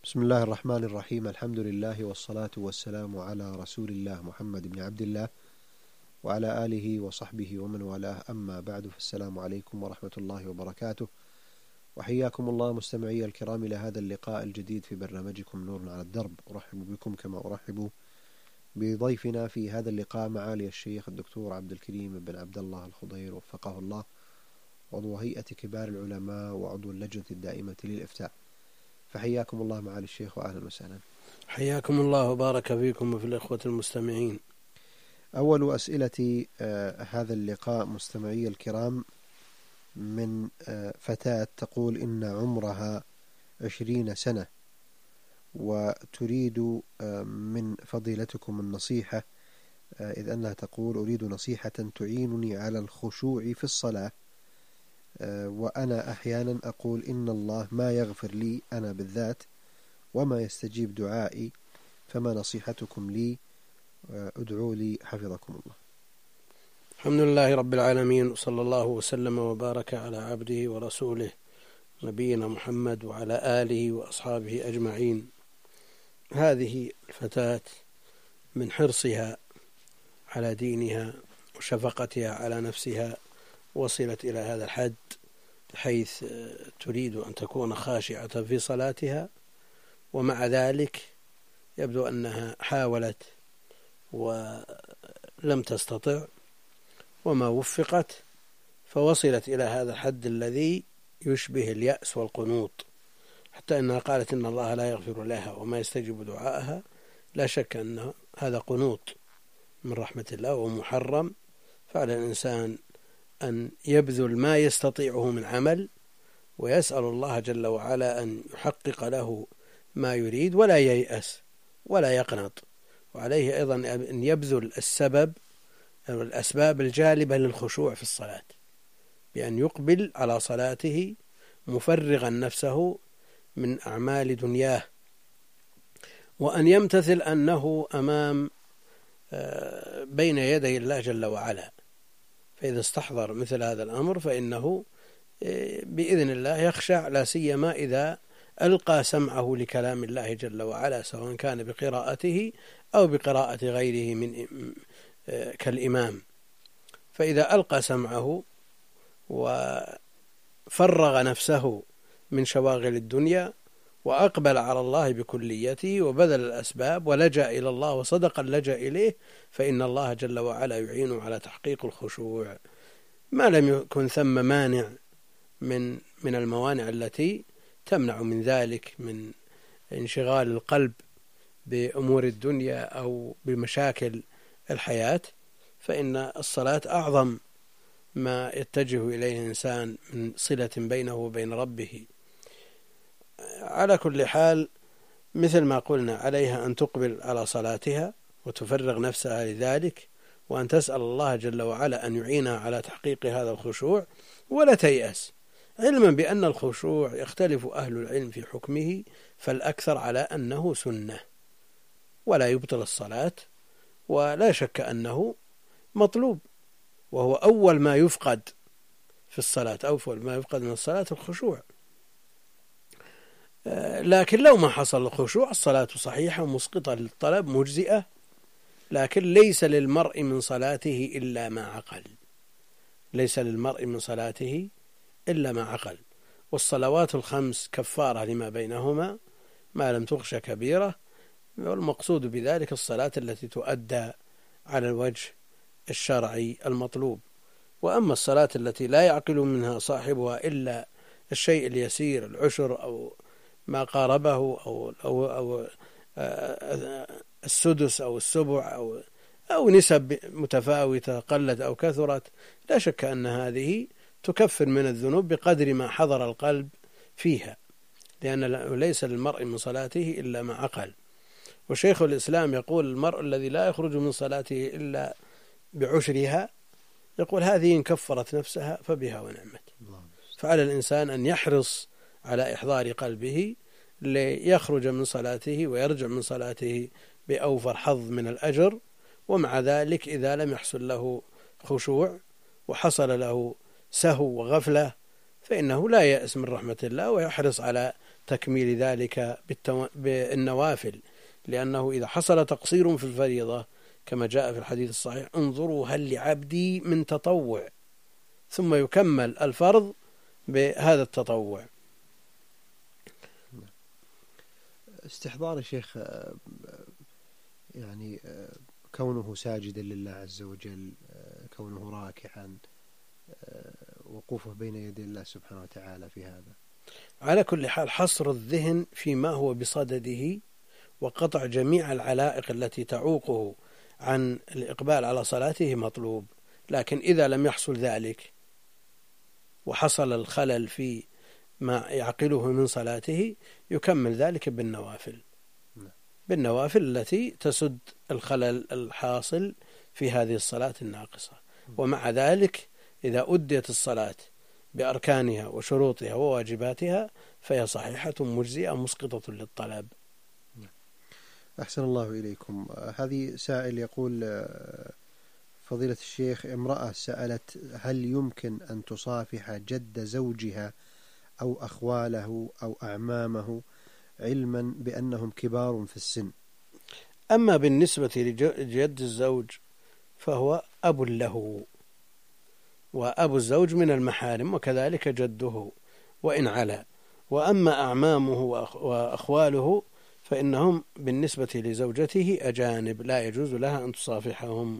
بسم الله الرحمن الرحيم. الحمد لله والصلاة والسلام على رسول الله محمد بن عبد الله وعلى آله وصحبه ومن والاه، أما بعد، فالسلام عليكم ورحمة الله وبركاته، وحياكم الله مستمعي الكرام إلى هذا اللقاء الجديد في برنامجكم نور على الدرب. أرحب بكم كما أرحب بضيفنا في هذا اللقاء، معالي الشيخ الدكتور عبد الكريم بن عبد الله الخضير وفقه الله، عضو هيئة كبار العلماء وعضو اللجنة الدائمة للإفتاء. فحياكم الله معالي الشيخ وأهلا وسهلا. حياكم الله وبارك فيكم وفي الإخوة المستمعين. أول أسئلة هذا اللقاء مستمعي الكرام من فتاة تقول إن عمرها 20 سنة وتريد من فضيلتكم النصيحة، إذ أنها تقول: أريد نصيحة تعينني على الخشوع في الصلاة، وأنا أحيانا أقول إن الله ما يغفر لي أنا بالذات وما يستجيب دعائي، فما نصيحتكم لي؟ ادعوا لي حفظكم الله. الحمد لله رب العالمين، وصلى الله وسلم وبارك على عبده ورسوله نبينا محمد وعلى آله وأصحابه أجمعين. هذه الفتاة من حرصها على دينها وشفقتها على نفسها وصلت إلى هذا الحد، بحيث تريد أن تكون خاشعة في صلاتها، ومع ذلك يبدو أنها حاولت ولم تستطع وما وفقت، فوصلت إلى هذا الحد الذي يشبه اليأس والقنوط، حتى أنها قالت إن الله لا يغفر لها وما يستجيب دعائها. لا شك أن هذا قنوط من رحمة الله ومحرم، فعلى الإنسان أن يبذل ما يستطيعه من عمل ويسأل الله جل وعلا أن يحقق له ما يريد، ولا ييأس ولا يقنط. وعليه أيضا أن يبذل الأسباب الجالبة للخشوع في الصلاة، بأن يقبل على صلاته مفرغا نفسه من أعمال دنياه، وأن يمتثل أنه أمام بين يدي الله جل وعلا، فإذا استحضر مثل هذا الأمر فإنه بإذن الله يخشع، لا سيما إذا ألقى سمعه لكلام الله جل وعلا، سواء كان بقراءته أو بقراءة غيره من كالإمام. فإذا ألقى سمعه وفرغ نفسه من شواغل الدنيا وأقبل على الله بكليته وبذل الأسباب ولجأ إلى الله وصدق اللجأ إليه، فإن الله جل وعلا يعين على تحقيق الخشوع، ما لم يكن ثم مانع من الموانع التي تمنع من ذلك، من انشغال القلب بأمور الدنيا أو بمشاكل الحياة. فإن الصلاة أعظم ما يتجه إليه الإنسان من صلة بينه وبين ربه. على كل حال، مثل ما قلنا، عليها أن تقبل على صلاتها وتفرغ نفسها لذلك، وأن تسأل الله جل وعلا أن يعينها على تحقيق هذا الخشوع، ولا تيأس، علما بأن الخشوع يختلف أهل العلم في حكمه، فالأكثر على أنه سنة ولا يبطل الصلاة، ولا شك أنه مطلوب، وهو أول ما يفقد في الصلاة، أول ما يفقد من الصلاة الخشوع. لكن لو ما حصل الخشوع الصلاة صحيحة مسقطة للطلب مجزئة، لكن ليس للمرء من صلاته إلا ما عقل، ليس للمرء من صلاته إلا ما عقل. والصلوات الخمس كفارة لما بينهما ما لم تخش كبيرة، والمقصود بذلك الصلاة التي تؤدى على الوجه الشرعي المطلوب. وأما الصلاة التي لا يعقل منها صاحبها إلا الشيء اليسير، العشر أو ما قاربه أو السدس أو السبع أو نسب متفاوتة قلت أو كثرت، لا شك أن هذه تكفر من الذنوب بقدر ما حضر القلب فيها، لأن ليس للمرء من صلاته إلا ما عقل. وشيخ الإسلام يقول: المرء الذي لا يخرج من صلاته إلا بعشرها، يقول هذه إن كفرت نفسها فبها ونعمت. فعلى الإنسان أن يحرص على إحضار قلبه ليخرج من صلاته ويرجع من صلاته بأوفر حظ من الأجر. ومع ذلك إذا لم يحصل له خشوع وحصل له سهو وغفلة، فإنه لا يأس من رحمة الله، ويحرص على تكميل ذلك بالنوافل، لأنه إذا حصل تقصير في الفريضة كما جاء في الحديث الصحيح: انظروا هل لعبدي من تطوع، ثم يكمل الفرض بهذا التطوع. استحضار الشيخ يعني كونه ساجدا لله عز وجل، كونه راكعا، وقوفه بين يدي الله سبحانه وتعالى في هذا. على كل حال حصر الذهن فيما هو بصدده وقطع جميع العلائق التي تعوقه عن الإقبال على صلاته مطلوب، لكن إذا لم يحصل ذلك وحصل الخلل في ما يعقله من صلاته يكمل ذلك بالنوافل التي تسد الخلل الحاصل في هذه الصلاة الناقصة. ومع ذلك إذا أديت الصلاة بأركانها وشروطها وواجباتها فهي صحيحة مجزئة مسقطة للطلب. أحسن الله إليكم. هذه سائل يقول: فضيلة الشيخ، امرأة سألت هل يمكن أن تصافح جد زوجها أو أخواله أو أعمامه علما بأنهم كبار في السن؟ أما بالنسبة لجد الزوج فهو أب له، وأب الزوج من المحارم، وكذلك جده وإن علا. وأما أعمامه وأخواله فإنهم بالنسبة لزوجته أجانب لا يجوز لها أن تصافحهم.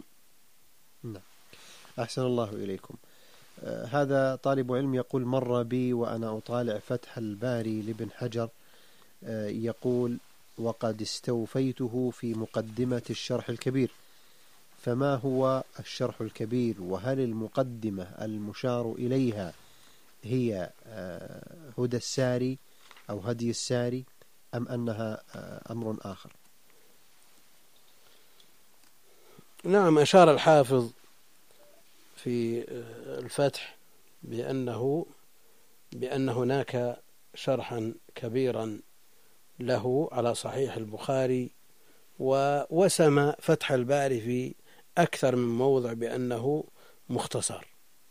أحسن الله إليكم. هذا طالب علم يقول: مر بي وأنا أطالع فتح الباري لابن حجر، يقول: وقد استوفيته في مقدمة الشرح الكبير، فما هو الشرح الكبير؟ وهل المقدمة المشار إليها هي هدى الساري أو هدي الساري أم أنها أمر آخر؟ نعم، أشار الحافظ في الفتح بأن هناك شرحا كبيرا له على صحيح البخاري، ووسم فتح الباري في أكثر من موضع بأنه مختصر،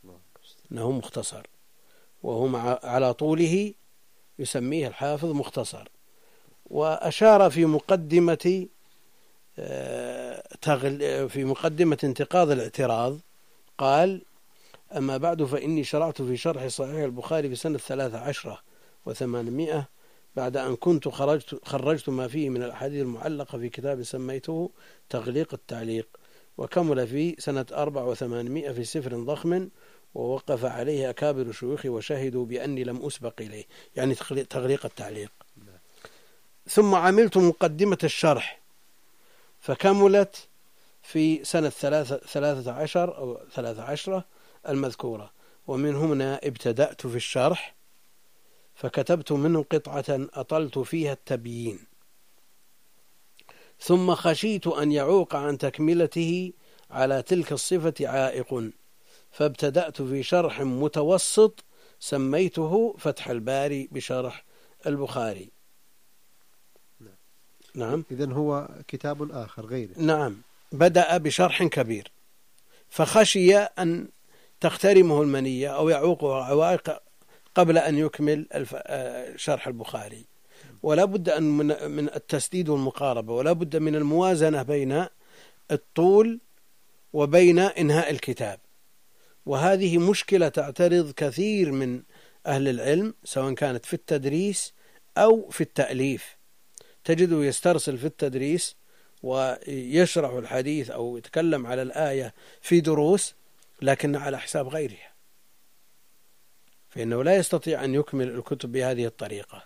وهو على طوله يسميه الحافظ مختصر. وأشار في مقدمة انتقاض الاعتراض قال: أما بعد فإني شرعت في شرح صحيح البخاري في سنة 13 و800 بعد أن كنت خرجت ما فيه من الأحاديث المعلقة في كتاب سميته تغليق التعليق، وكمل في سنة 4 و800 في سفر ضخم ووقف عليه أكابر شيوخي وشهدوا بأني لم أسبق إليه، يعني تغليق التعليق. ثم عملت مقدمة الشرح فكملت في سنة 13 أو 13 المذكورة، ومن هنا ابتدأت في الشرح فكتبت منه قطعة أطلت فيها التبيين، ثم خشيت أن يعوق عن تكملته على تلك الصفة عائق، فابتدأت في شرح متوسط سميته فتح الباري بشرح البخاري. نعم، إذن هو كتاب آخر غيره. نعم، بدأ بشرح كبير فخشي أن تخترمه المنية أو يعوقه عوائق قبل أن يكمل شرح البخاري. ولا بد أن من التسديد والمقاربة، ولا بد من الموازنة بين الطول وبين إنهاء الكتاب، وهذه مشكلة تعترض كثير من أهل العلم سواء كانت في التدريس أو في التأليف. تجده يسترسل في التدريس ويشرح الحديث أو يتكلم على الآية في دروس لكن على حساب غيرها، فإنه لا يستطيع أن يكمل الكتب بهذه الطريقة،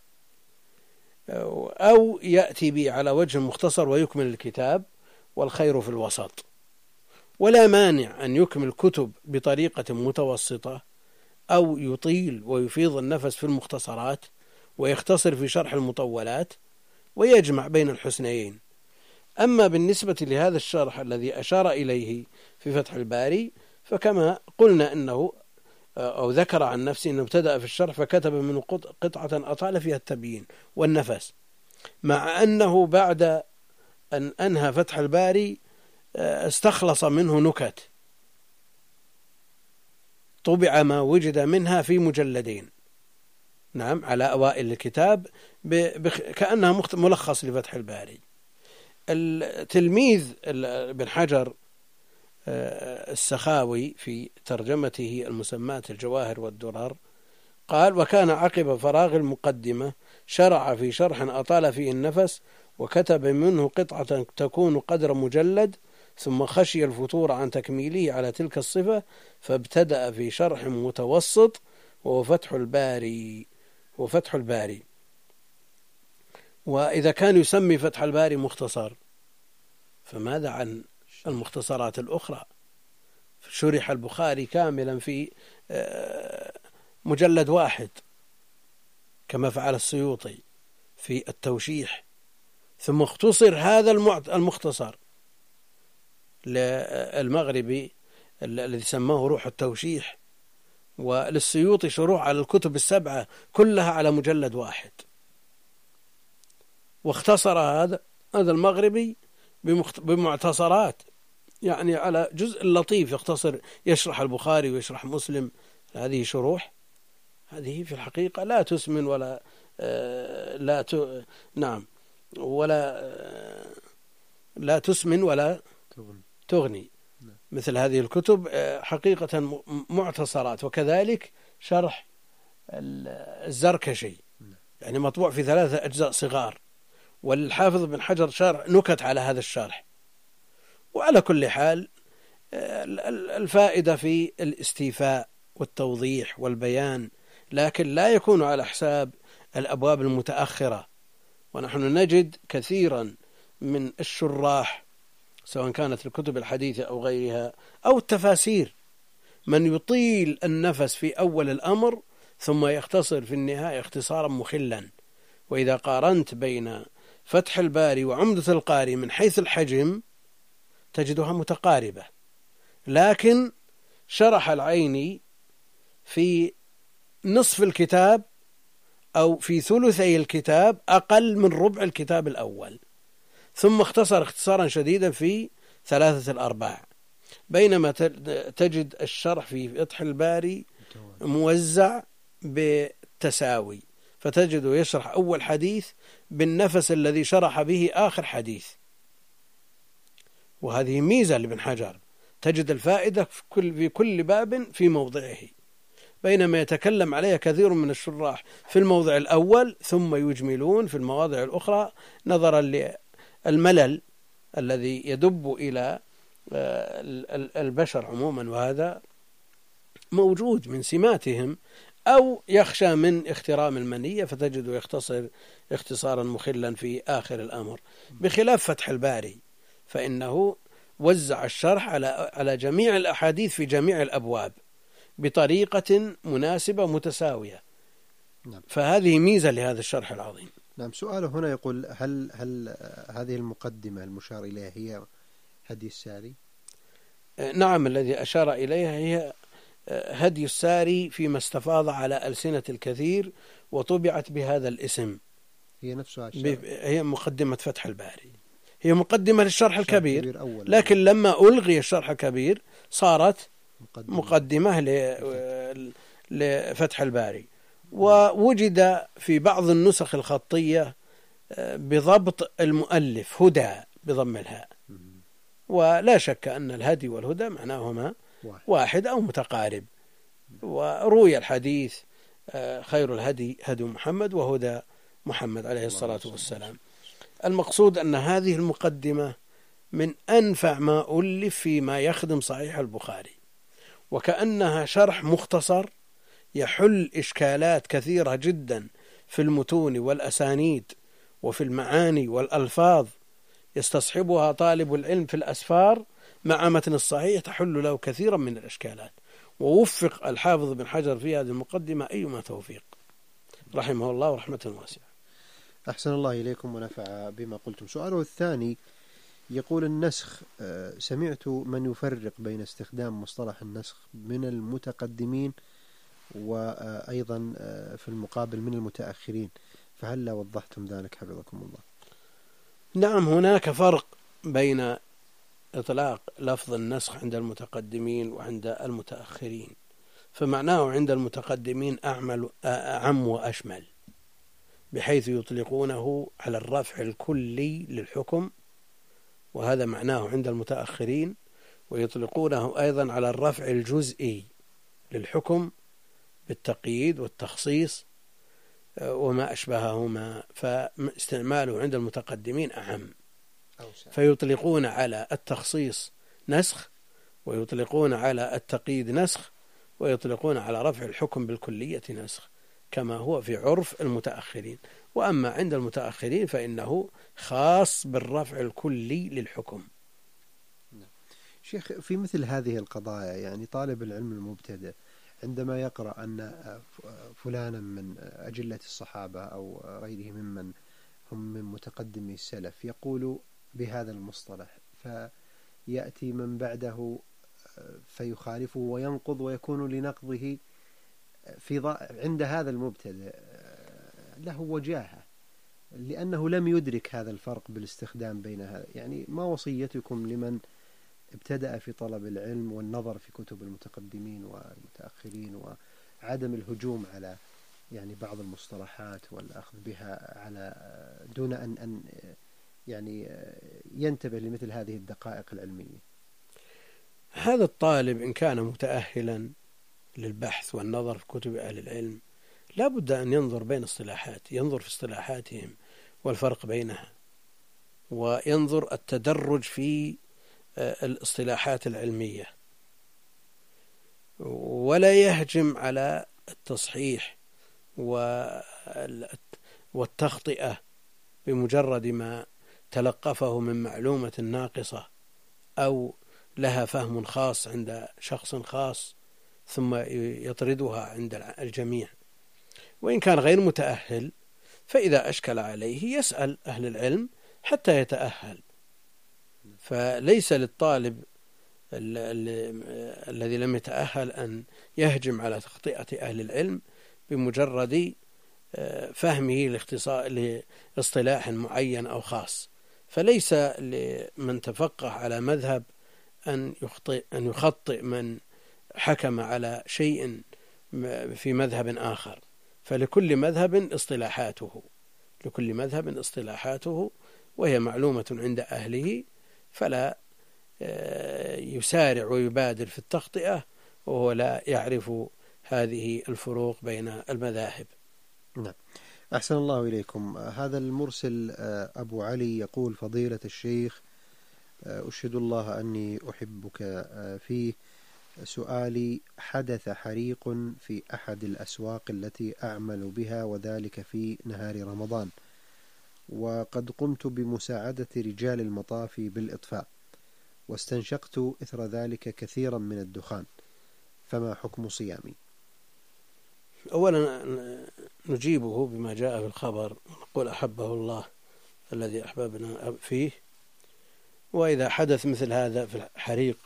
أو يأتي به على وجه مختصر ويكمل الكتاب، والخير في الوسط. ولا مانع أن يكمل كتب بطريقة متوسطة، أو يطيل ويفيض النفس في المختصرات ويختصر في شرح المطولات ويجمع بين الحسنيين. أما بالنسبة لهذا الشرح الذي أشار إليه في فتح الباري فكما قلنا أنه أو ذكر عن نفسه أنه ابتدأ في الشرح فكتب منه قطعة أطال فيها التبيين والنفس، مع أنه بعد أن أنهى فتح الباري استخلص منه نكت طبع ما وجد منها في مجلدين. نعم على أوائل الكتاب كأنها ملخص لفتح الباري. التلميذ ابن حجر السخاوي في ترجمته المسماة الجواهر والدرر قال: وكان عقب فراغ المقدمة شرع في شرح أطال فيه النفس وكتب منه قطعة تكون قدر مجلد، ثم خشي الفتور عن تكميله على تلك الصفة فابتدأ في شرح متوسط وهو فتح الباري. وإذا كان يسمي فتح الباري مختصر، فماذا عن المختصرات الأخرى؟ شرح البخاري كاملا في مجلد واحد كما فعل السيوطي في التوشيح، ثم اختصر هذا المختصر للمغربي الذي سماه روح التوشيح، وللسيوطي شروح على الكتب السبعة كلها على مجلد واحد، واختصر هذا المغربي بمعتصرات، يعني على جزء لطيف يختصر، يشرح البخاري ويشرح مسلم. هذه شروح، هذه في الحقيقة لا تسمن ولا لا تسمن ولا تغني. مثل هذه الكتب حقيقة معتصرات. وكذلك شرح الزركشي، يعني مطبوع في 3 أجزاء صغار، والحافظ بن حجر شرح نكت على هذا الشرح. وعلى كل حال الفائدة في الاستيفاء والتوضيح والبيان، لكن لا يكون على حساب الأبواب المتأخرة. ونحن نجد كثيرا من الشراح سواء كانت الكتب الحديثة أو غيرها أو التفاسير من يطيل النفس في أول الأمر ثم يختصر في النهاية اختصارا مخلا. وإذا قارنت بين فتح الباري وعمدة القاري من حيث الحجم تجدها متقاربة، لكن شرح العيني في نصف الكتاب أو في ثلثي الكتاب أقل من ربع الكتاب الأول، ثم اختصر اختصارا شديدا في 3/4، بينما تجد الشرح في فتح الباري موزع بالتساوي، فتجده يشرح أول حديث بالنفس الذي شرح به آخر حديث. وهذه ميزة لابن حجر، تجد الفائدة في كل باب في موضعه، بينما يتكلم عليها كثير من الشراح في الموضع الأول ثم يجملون في المواضع الأخرى نظرا للملل الذي يدب إلى البشر عموما، وهذا موجود من سماتهم، أو يخشى من اخترام المنية فتجده يختصر اختصارا مخلا في آخر الأمر، بخلاف فتح الباري فإنه وزع الشرح على جميع الأحاديث في جميع الأبواب بطريقة مناسبة متساوية. نعم. فهذه ميزة لهذا الشرح العظيم. نعم. سؤاله هنا يقول: هل هذه المقدمة المشار إليها هي هدي الساري؟ نعم، الذي أشار إليها هي هدي الساري فيما استفاض على ألسنة الكثير وطبعت بهذا الاسم. هي نفسها هي مقدمة فتح الباري، هي مقدمة للشرح الكبير، لكن لما ألغي الشرح الكبير صارت مقدمة لفتح الباري. ووجد في بعض النسخ الخطية بضبط المؤلف هدى بضم الهاء، ولا شك أن الهدي والهدى معناهما واحد أو متقارب. وروي الحديث: خير الهدي هدي محمد وهدى محمد عليه الصلاة والسلام. المقصود أن هذه المقدمة من أنفع ما ألف فيما يخدم صحيح البخاري، وكأنها شرح مختصر يحل إشكالات كثيرة جدا في المتون والأسانيد وفي المعاني والألفاظ يستصحبها طالب العلم في الأسفار مع متن الصحيح، تحل له كثيرا من الإشكالات. ووفق الحافظ بن حجر في هذه المقدمة أيما توفيق رحمه الله رحمة واسعة. أحسن الله إليكم ونفع بما قلتم. سؤاله الثاني يقول: النسخ، سمعت من يفرق بين استخدام مصطلح النسخ من المتقدمين وأيضا في المقابل من المتأخرين، فهل لا وضحتم ذلك حفظكم الله؟ نعم، هناك فرق بين إطلاق لفظ النسخ عند المتقدمين وعند المتأخرين، فمعناه عند المتقدمين أعم وأشمل، بحيث يطلقونه على الرفع الكلي للحكم، وهذا معناه عند المتأخرين، ويطلقونه أيضا على الرفع الجزئي للحكم بالتقييد والتخصيص وما أشبههما، فاستعماله عند المتقدمين أعم، فيطلقون على التخصيص نسخ، ويطلقون على التقييد نسخ، ويطلقون على رفع الحكم بالكلية نسخ، كما هو في عرف المتأخرين. وأما عند المتأخرين فإنه خاص بالرفع الكلي للحكم. شيخ، في مثل هذه القضايا يعني طالب العلم المبتدئ عندما يقرأ أن فلانا من أجلة الصحابة أو غيره ممن هم من متقدمي السلف يقول بهذا المصطلح، فيأتي من بعده فيخالفه وينقض، ويكون لنقضه عند هذا المبتدئ له وجاهة، لأنه لم يدرك هذا الفرق بالاستخدام بين هذا. يعني ما وصيتكم لمن ابتدأ في طلب العلم والنظر في كتب المتقدمين والمتأخرين، وعدم الهجوم على يعني بعض المصطلحات والأخذ بها على دون أن يعني ينتبه لمثل هذه الدقائق العلمية؟ هذا الطالب إن كان متأهلا للبحث والنظر في كتب أهل العلم لا بد أن ينظر بين اصطلاحات، ينظر في اصطلاحاتهم والفرق بينها، وينظر التدرج في الاصطلاحات العلمية، ولا يهجم على التصحيح والتخطئة بمجرد ما تلقفه من معلومة ناقصة أو لها فهم خاص عند شخص خاص ثم يطردها عند الجميع. وإن كان غير متأهل فإذا أشكل عليه يسأل أهل العلم حتى يتأهل. فليس للطالب الذي لم يتأهل أن يهجم على تخطئة أهل العلم بمجرد فهمه لاصطلاح معين أو خاص. فليس لمن تفقه على مذهب أن يخطئ من حكم على شيء في مذهب آخر، فلكل مذهب اصطلاحاته وهي معلومة عند أهله، فلا يسارع ويبادر في التخطئة وهو لا يعرف هذه الفروق بين المذاهب. نعم، أحسن الله إليكم. هذا المرسل أبو علي يقول: فضيلة الشيخ، أشهد الله أني أحبك فيه. سؤالي: حدث حريق في أحد الأسواق التي أعمل بها، وذلك في نهار رمضان، وقد قمت بمساعدة رجال المطافي بالإطفاء، واستنشقت إثر ذلك كثيرا من الدخان، فما حكم صيامي؟ أولا نجيبه بما جاء في الخبر ونقول أحبه الله الذي أحببنا فيه. وإذا حدث مثل هذا في الحريق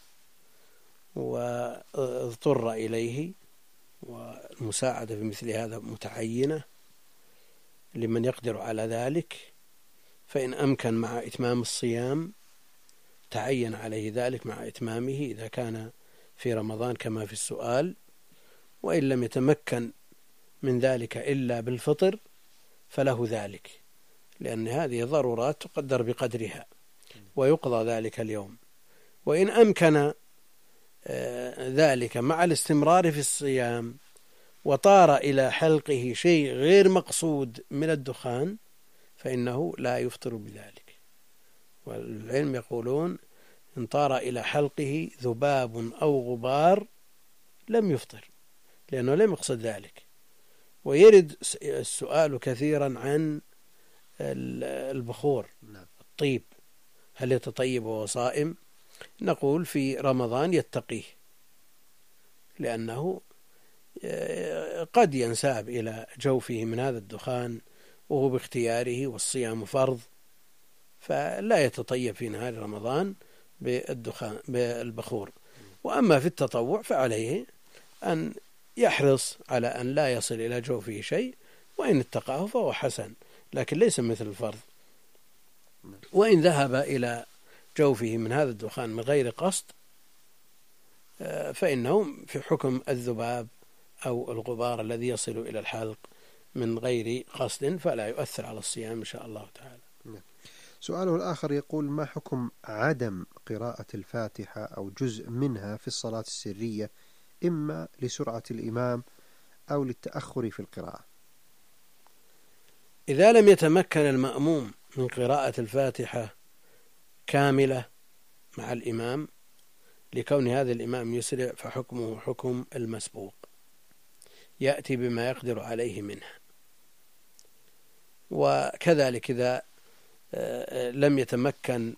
واضطر إليه، والمساعدة في مثل هذا متعينة لمن يقدر على ذلك، فإن أمكن مع إتمام الصيام تعين عليه ذلك مع إتمامه إذا كان في رمضان كما في السؤال. وإن لم يتمكن من ذلك إلا بالفطر فله ذلك، لأن هذه ضرورات تقدر بقدرها ويقضى ذلك اليوم. وإن أمكن ذلك مع الاستمرار في الصيام وطار إلى حلقه شيء غير مقصود من الدخان فإنه لا يفطر بذلك. والعلم يقولون إن طار إلى حلقه ذباب أو غبار لم يفطر، لأنه لم يقصد ذلك. ويرد السؤال كثيرا عن البخور، الطيب، هل يتطيب وهو صائم؟ نقول في رمضان يتقيه، لأنه قد ينساب إلى جوفه من هذا الدخان وهو باختياره، والصيام فرض، فلا يتطيب في نهار رمضان بالبخور. وأما في التطوع فعليه أن يحرص على أن لا يصل إلى جوفه شيء، وإن اتقاه فهو حسن، لكن ليس مثل الفرض. وإن ذهب إلى جوفه من هذا الدخان من غير قصد فإنه في حكم الذباب أو الغبار الذي يصل إلى الحلق من غير قصد، فلا يؤثر على الصيام إن شاء الله تعالى. سؤاله الآخر يقول: ما حكم عدم قراءة الفاتحة أو جزء منها في الصلاة السرية، إما لسرعة الإمام أو للتأخر في القراءة؟ إذا لم يتمكن المأموم من قراءة الفاتحة كاملة مع الإمام لكون هذا الإمام يسرع، فحكمه حكم المسبوق، يأتي بما يقدر عليه منها. وكذلك إذا لم يتمكن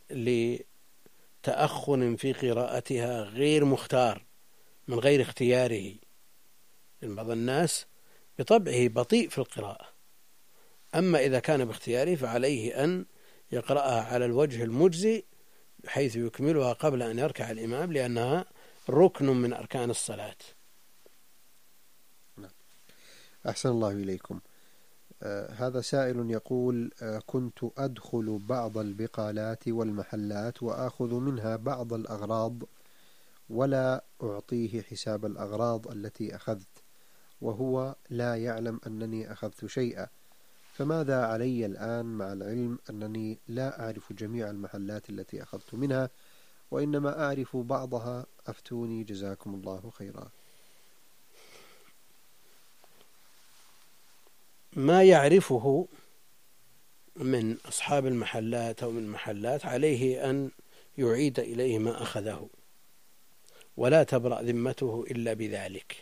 لتأخر في قراءتها غير مختار من غير اختياره، بعض الناس بطبعه بطيء في القراءة، أما إذا كان باختياره فعليه أن يقرأها على الوجه المجزي بحيث يكملها قبل أن يركع الإمام، لأنها ركن من أركان الصلاة. أحسن الله إليكم. هذا سائل يقول: كنت أدخل بعض البقالات والمحلات وآخذ منها بعض الأغراض ولا أعطيه حساب الأغراض التي أخذت، وهو لا يعلم أنني أخذت شيئا، فماذا علي الآن مع العلم أنني لا أعرف جميع المحلات التي أخذت منها وإنما أعرف بعضها؟ أفتوني جزاكم الله خيرا. ما يعرفه من أصحاب المحلات أو من المحلات عليه أن يعيد إليه ما أخذه، ولا تبرأ ذمته إلا بذلك،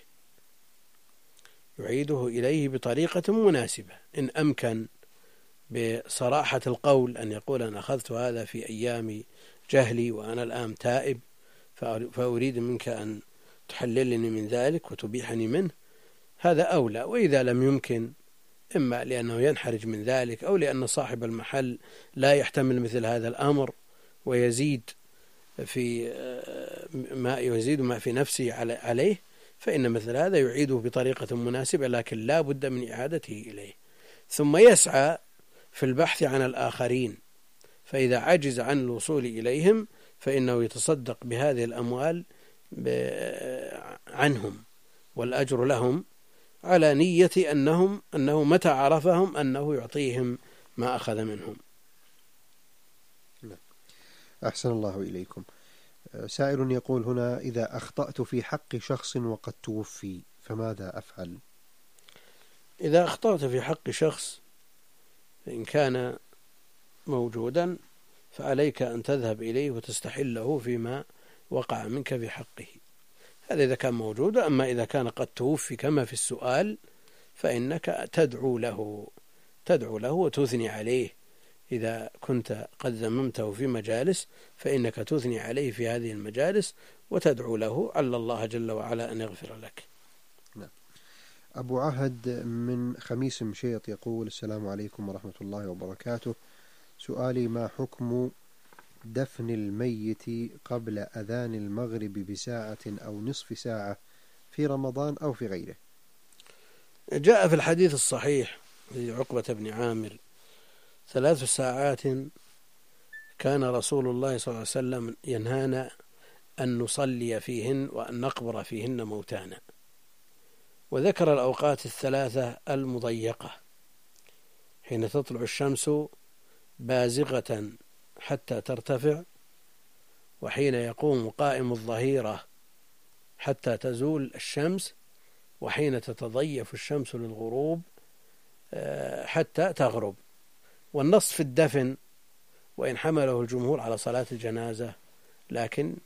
يعيده إليه بطريقة مناسبة. إن أمكن بصراحة القول أن يقول: أنا أخذت هذا في أيام جهلي وأنا الآن تائب، فأريد منك أن تحللني من ذلك وتبيحني منه، هذا أولى. وإذا لم يمكن، إما لأنه ينحرج من ذلك أو لأن صاحب المحل لا يحتمل مثل هذا الأمر ويزيد ما في نفسه عليه، فإن مثل هذا يعيده بطريقة مناسبة، لكن لا بد من إعادته إليه. ثم يسعى في البحث عن الآخرين، فإذا عجز عن الوصول إليهم فإنه يتصدق بهذه الأموال عنهم، والأجر لهم، على نية أنه متى عرفهم أنه يعطيهم ما أخذ منهم. أحسن الله إليكم. سائل يقول هنا: إذا أخطأت في حق شخص وقد توفي فماذا أفعل؟ إذا أخطأت في حق شخص إن كان موجودا فعليك أن تذهب إليه وتستحله فيما وقع منك في حقه، هذا إذا كان موجود. أما إذا كان قد توفي كما في السؤال فإنك تدعو له وتثني عليه. إذا كنت قد ذممته في مجالس فإنك تثني عليه في هذه المجالس وتدعو له على الله جل وعلا أن يغفر لك. أبو عهد من خميس مشيط يقول: السلام عليكم ورحمة الله وبركاته. سؤالي: ما حكم دفن الميت قبل أذان المغرب بساعة أو نصف ساعة في رمضان أو في غيره؟ جاء في الحديث الصحيح لعقبة بن عامر: 3 ساعات كان رسول الله صلى الله عليه وسلم ينهانا أن نصلي فيهن وأن نقبر فيهن موتانا. وذكر الأوقات 3 المضيقة: حين تطلع الشمس بازغة حتى ترتفع، وحين يقوم قائم الظهيرة حتى تزول الشمس، وحين تتضيف الشمس للغروب حتى تغرب. والنص في الدفن، وإن حمله الجمهور على صلاة الجنازة، لكن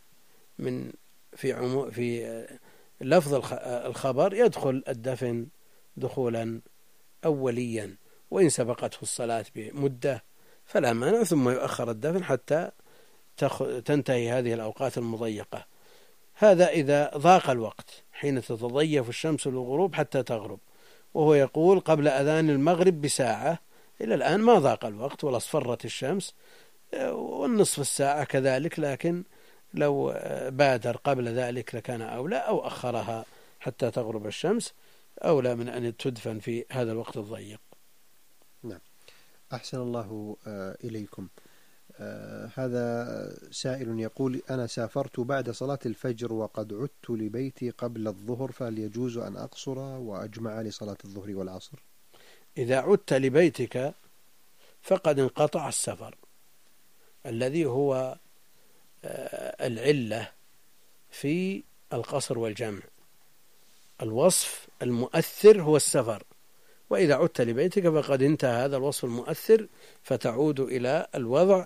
في لفظ الخبر يدخل الدفن دخولا أوليا، وإن سبقته الصلاة بمدة فلا مانع، ثم يؤخر الدفن حتى تنتهي هذه الأوقات المضيقة. هذا إذا ضاق الوقت حين تتضيف الشمس للغروب حتى تغرب، وهو يقول قبل أذان المغرب بساعة. إلى الآن ما ضاق الوقت ولا اصفرت الشمس، والنصف الساعة كذلك، لكن لو بادر قبل ذلك لكان أولى، أو أخرها حتى تغرب الشمس أولى من أن تدفن في هذا الوقت الضيق. نعم. أحسن الله إليكم. هذا سائل يقول: أنا سافرت بعد صلاة الفجر وقد عدت لبيتي قبل الظهر، فهل يجوز أن أقصر وأجمع لصلاة الظهر والعصر؟ إذا عدت لبيتك فقد انقطع السفر الذي هو العلة في القصر والجمع. الوصف المؤثر هو السفر، وإذا عدت لبيتك فقد انتهى هذا الوصف المؤثر، فتعود إلى الوضع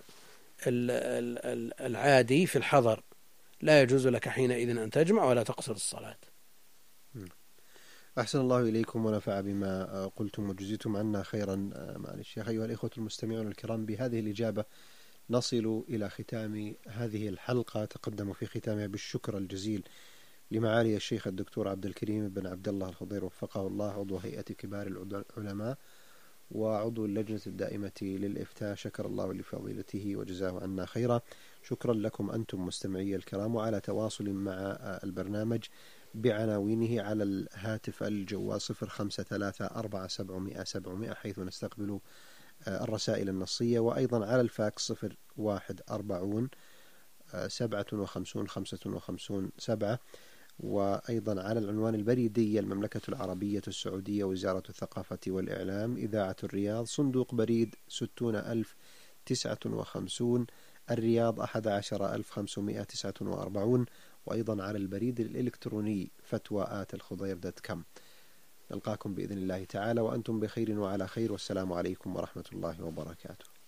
العادي في الحضر، لا يجوز لك حينئذ أن تجمع ولا تقصر الصلاة. أحسن الله إليكم ونفع بما قلتم وجزيتم عنا خيرا. معلش يا أيها الإخوة المستمعون الكرام، بهذه الإجابة نصل إلى ختام هذه الحلقة. تقدم في ختامها بالشكر الجزيل لمعالي الشيخ الدكتور عبد الكريم بن عبد الله الخضير وفقه الله، عضو هيئة كبار العلماء وعضو اللجنة الدائمة للإفتاء. شكر الله لفضيلته وجزاه عنا خيرا. شكرا لكم أنتم مستمعي الكرام، وعلى تواصل مع البرنامج بعناوينه على الهاتف الجوال 0534700700 حيث نستقبل الرسائل النصية، وأيضا على الفاكس 0140 57 55 7، وأيضا على العنوان البريدي: المملكة العربية السعودية، وزارة الثقافة والإعلام، إذاعة الرياض، صندوق بريد 60059 الرياض 11549، وأيضا على البريد الإلكتروني فتوى@الخضير.com. نلقاكم بإذن الله تعالى وأنتم بخير وعلى خير، والسلام عليكم ورحمة الله وبركاته.